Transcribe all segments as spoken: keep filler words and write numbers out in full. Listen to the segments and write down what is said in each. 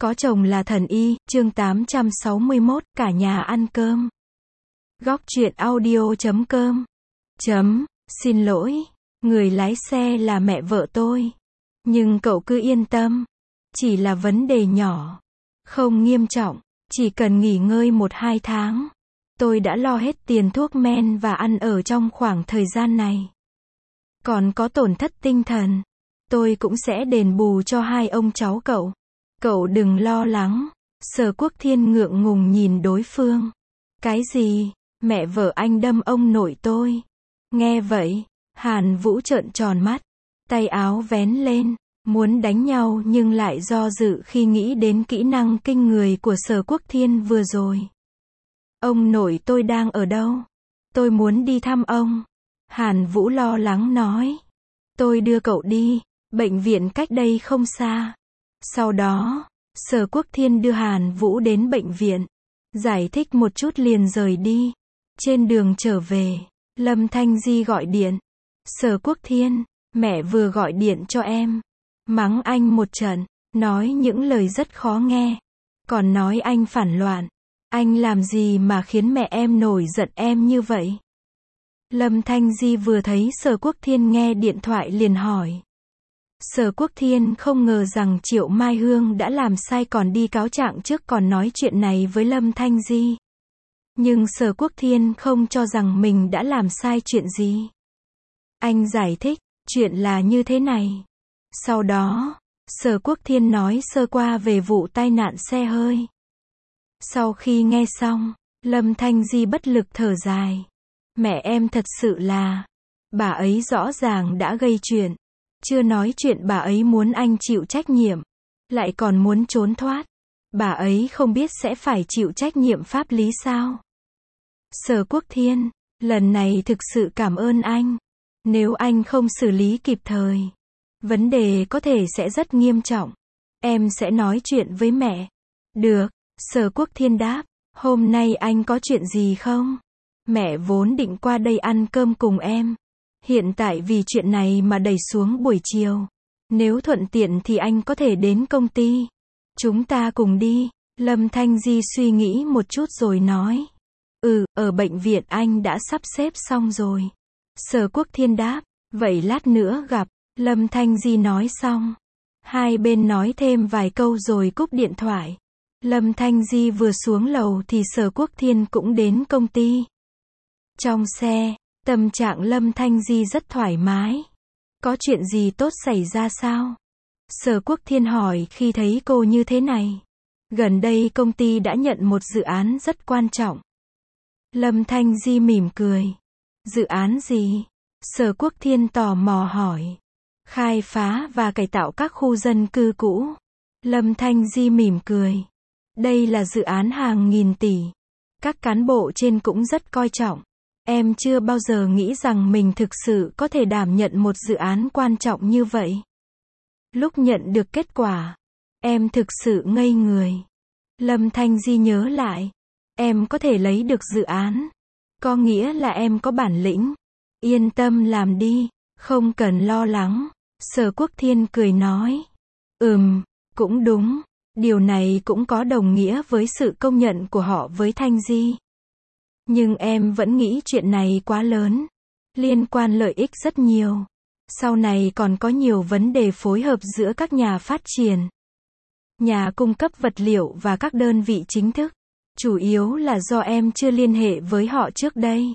Có chồng là thần y, chương tám trăm sáu mươi mốt, cả nhà ăn cơm. Góc truyện audio chấm com. Chấm, xin lỗi, người lái xe là mẹ vợ tôi. Nhưng cậu cứ yên tâm, chỉ là vấn đề nhỏ, không nghiêm trọng, chỉ cần nghỉ ngơi một hai tháng. Tôi đã lo hết tiền thuốc men và ăn ở trong khoảng thời gian này. Còn có tổn thất tinh thần, tôi cũng sẽ đền bù cho hai ông cháu cậu. Cậu đừng lo lắng. Sở Quốc Thiên ngượng ngùng nhìn đối phương. Cái gì? Mẹ vợ anh đâm ông nội tôi. Nghe vậy, Hàn Vũ trợn tròn mắt, tay áo vén lên, muốn đánh nhau nhưng lại do dự khi nghĩ đến kỹ năng kinh người của Sở Quốc Thiên vừa rồi. Ông nội tôi đang ở đâu? Tôi muốn đi thăm ông. Hàn Vũ lo lắng nói. Tôi đưa cậu đi, bệnh viện cách đây không xa. Sau đó, Sở Quốc Thiên đưa Hàn Vũ đến bệnh viện, giải thích một chút liền rời đi. Trên đường trở về, Lâm Thanh Di gọi điện. Sở Quốc Thiên, mẹ vừa gọi điện cho em, mắng anh một trận, nói những lời rất khó nghe, còn nói anh phản loạn. Anh làm gì mà khiến mẹ em nổi giận em như vậy? Lâm Thanh Di vừa thấy Sở Quốc Thiên nghe điện thoại liền hỏi. Sở Quốc Thiên không ngờ rằng Triệu Mai Hương đã làm sai còn đi cáo trạng trước còn nói chuyện này với Lâm Thanh Di. Nhưng Sở Quốc Thiên không cho rằng mình đã làm sai chuyện gì. Anh giải thích, chuyện là như thế này. Sau đó, Sở Quốc Thiên nói sơ qua về vụ tai nạn xe hơi. Sau khi nghe xong, Lâm Thanh Di bất lực thở dài. Mẹ em thật sự là, bà ấy rõ ràng đã gây chuyện. Chưa nói chuyện bà ấy muốn anh chịu trách nhiệm, lại còn muốn trốn thoát. Bà ấy không biết sẽ phải chịu trách nhiệm pháp lý sao? Sở Quốc Thiên, lần này thực sự cảm ơn anh. Nếu anh không xử lý kịp thời, vấn đề có thể sẽ rất nghiêm trọng. Em sẽ nói chuyện với mẹ. Được, Sở Quốc Thiên đáp. Hôm nay anh có chuyện gì không? Mẹ vốn định qua đây ăn cơm cùng em. Hiện tại vì chuyện này mà đẩy xuống buổi chiều. Nếu thuận tiện thì anh có thể đến công ty. Chúng ta cùng đi. Lâm Thanh Di suy nghĩ một chút rồi nói. Ừ, ở bệnh viện anh đã sắp xếp xong rồi. Sở Quốc Thiên đáp. Vậy lát nữa gặp. Lâm Thanh Di nói xong. Hai bên nói thêm vài câu rồi cúp điện thoại. Lâm Thanh Di vừa xuống lầu thì Sở Quốc Thiên cũng đến công ty. Trong xe, tâm trạng Lâm Thanh Di rất thoải mái. Có chuyện gì tốt xảy ra sao? Sở Quốc Thiên hỏi khi thấy cô như thế này. Gần đây công ty đã nhận một dự án rất quan trọng. Lâm Thanh Di mỉm cười. Dự án gì? Sở Quốc Thiên tò mò hỏi. Khai phá và cải tạo các khu dân cư cũ. Lâm Thanh Di mỉm cười. Đây là dự án hàng nghìn tỷ. Các cán bộ trên cũng rất coi trọng. Em chưa bao giờ nghĩ rằng mình thực sự có thể đảm nhận một dự án quan trọng như vậy. Lúc nhận được kết quả, em thực sự ngây người. Lâm Thanh Di nhớ lại. Em có thể lấy được dự án. Có nghĩa là em có bản lĩnh. Yên tâm làm đi, không cần lo lắng. Sở Quốc Thiên cười nói. Ừm, cũng đúng. Điều này cũng có đồng nghĩa với sự công nhận của họ với Thanh Di. Nhưng em vẫn nghĩ chuyện này quá lớn. Liên quan lợi ích rất nhiều. Sau này còn có nhiều vấn đề phối hợp giữa các nhà phát triển, nhà cung cấp vật liệu và các đơn vị chính thức. Chủ yếu là do em chưa liên hệ với họ trước đây.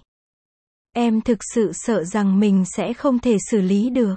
Em thực sự sợ rằng mình sẽ không thể xử lý được.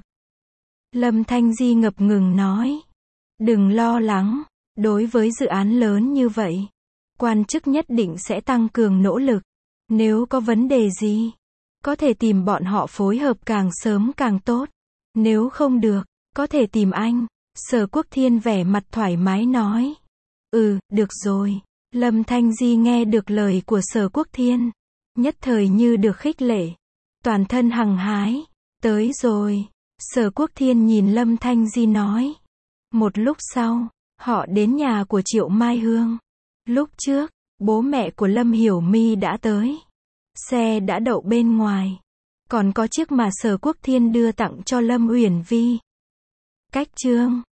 Lâm Thanh Di ngập ngừng nói. Đừng lo lắng. Đối với dự án lớn như vậy, quan chức nhất định sẽ tăng cường nỗ lực. Nếu có vấn đề gì, có thể tìm bọn họ phối hợp càng sớm càng tốt. Nếu không được, có thể tìm anh. Sở Quốc Thiên vẻ mặt thoải mái nói. Ừ, được rồi. Lâm Thanh Di nghe được lời của Sở Quốc Thiên, nhất thời như được khích lệ, toàn thân hăng hái. Tới rồi. Sở Quốc Thiên nhìn Lâm Thanh Di nói. Một lúc sau, họ đến nhà của Triệu Mai Hương. Lúc trước, bố mẹ của Lâm Hiểu My đã tới. Xe đã đậu bên ngoài. Còn có chiếc mà Sở Quốc Thiên đưa tặng cho Lâm Uyển Vi. Cách chương